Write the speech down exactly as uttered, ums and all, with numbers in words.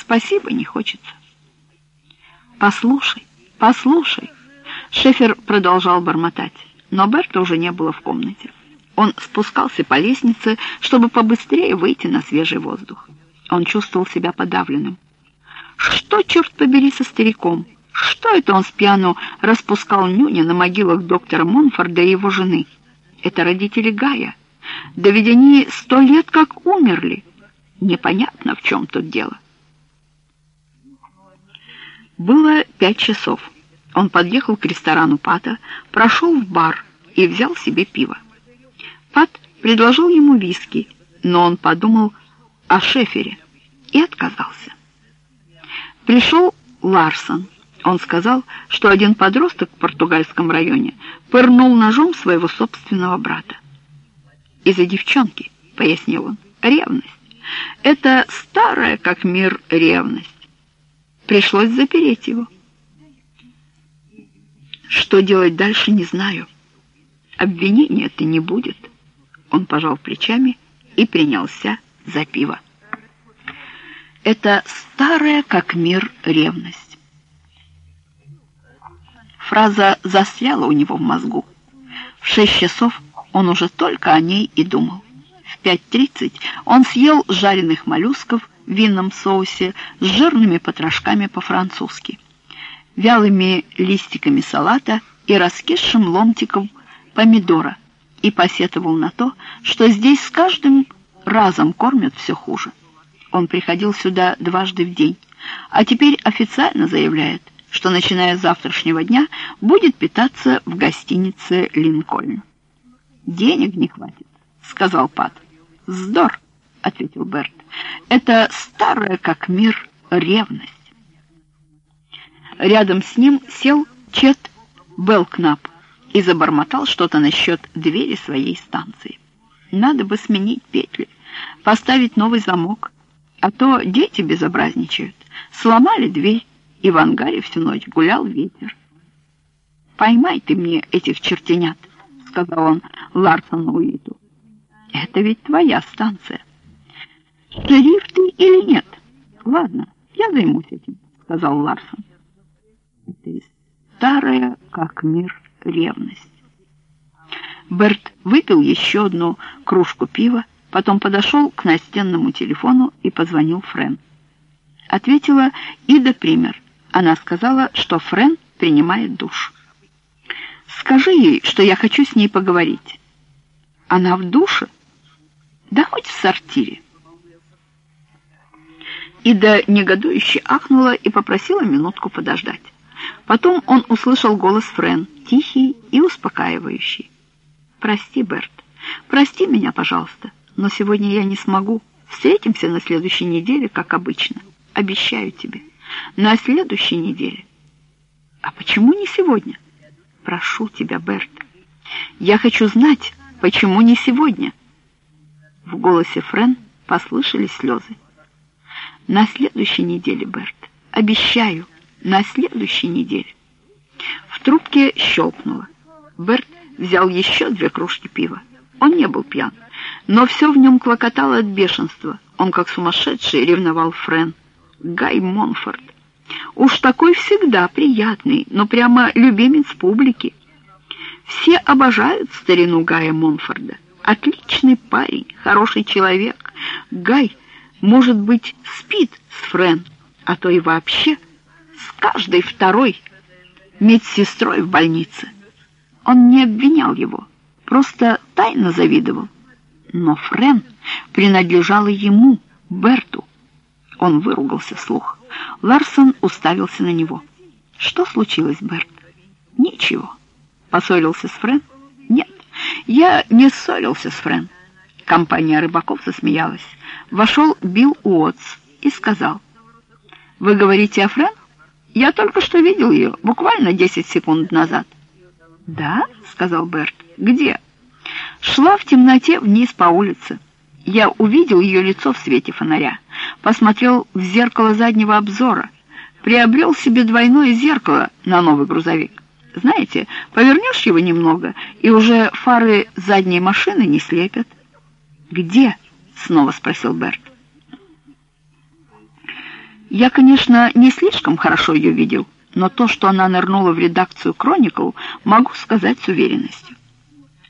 спасибо не хочется. «Послушай, послушай!» Шефер продолжал бормотать, но Берта уже не было в комнате. Он спускался по лестнице, чтобы побыстрее выйти на свежий воздух. Он чувствовал себя подавленным. Что, черт побери, со стариком? Что это он с пьяну распускал нюни на могилах доктора Монфорда и его жены? Это родители Гая. Да ведь они сто лет как умерли. Непонятно, в чем тут дело. Было пять часов. Он подъехал к ресторану Пата, прошел в бар и взял себе пиво. Пат предложил ему виски, но он подумал о Шефере и отказался. Пришел Ларсон. Он сказал, что один подросток в португальском районе пырнул ножом своего собственного брата. «Из-за девчонки», — пояснил он, — «ревность. Это старая как мир ревность. Пришлось запереть его. Что делать дальше, не знаю. Обвинения-то не будет». Он пожал плечами и принялся за пиво. Это старая как мир ревность. Фраза застряла у него в мозгу. В шесть часов он уже только о ней и думал. В пять тридцать он съел жареных моллюсков в винном соусе с жирными потрошками по-французски, вялыми листиками салата и раскисшим ломтиком помидора, и посетовал на то, что здесь с каждым разом кормят все хуже. Он приходил сюда дважды в день, а теперь официально заявляет, что, начиная с завтрашнего дня, будет питаться в гостинице «Линкольн». «Денег не хватит», — сказал Пат. «Вздор», — ответил Берт. «Это старая как мир ревность». Рядом с ним сел Чет Белкнап и забормотал что-то насчет двери своей станции. «Надо бы сменить петли, поставить новый замок, а то дети безобразничают. Сломали дверь, и в ангаре всю ночь гулял ветер». «Поймай ты мне этих чертенят», — сказал он Ларсону Уиту. «Это ведь твоя станция». «Шериф ты или нет? Ладно, я займусь этим», — сказал Ларсон. Это старая как мир ревность. Берт выпил еще одну кружку пива, потом подошел к настенному телефону и позвонил Френ. Ответила Ида Пример. Она сказала, что Френ принимает душ. «Скажи ей, что я хочу с ней поговорить». «Она в душе?» «Да хоть в сортире». Ида негодующе ахнула и попросила минутку подождать. Потом он услышал голос Френ, тихий и успокаивающий. «Прости, Берт, прости меня, пожалуйста, но сегодня я не смогу. Встретимся на следующей неделе, как обычно. Обещаю тебе. На следующей неделе». «А почему не сегодня?» «Прошу тебя, Берт. Я хочу знать, почему не сегодня». В голосе Френ послышались слезы. «На следующей неделе, Берт. Обещаю, на следующей неделе». В трубке щелкнуло. Берт взял еще две кружки пива. Он не был пьян, но все в нем клокотало от бешенства. Он, как сумасшедший, ревновал Френ. Гай Монфорд. Уж такой всегда приятный, но прямо любимец публики. Все обожают старину Гая Монфорда. Отличный парень, хороший человек. Гай, может быть, спит с Френ, а то и вообще с каждой второй медсестрой в больнице. Он не обвинял его, просто тайно завидовал. Но Френ принадлежала ему, Берту. Он выругался вслух. Ларсон уставился на него. «Что случилось, Берт?» «Ничего». «Поссорился с Френ?» «Нет, я не ссорился с Френ». Компания рыбаков засмеялась. Вошел Билл Уотс и сказал: «Вы говорите о Френ? Я только что видел ее, буквально десять секунд назад». «Да?» — сказал Берт. «Где?» «Шла в темноте вниз по улице. Я увидел ее лицо в свете фонаря, посмотрел в зеркало заднего обзора, приобрел себе двойное зеркало на новый грузовик. Знаете, повернешь его немного, и уже фары задней машины не слепят». «Где?» — снова спросил Берт. Я, конечно, не слишком хорошо ее видел, но то, что она нырнула в редакцию «Кроникл», могу сказать с уверенностью.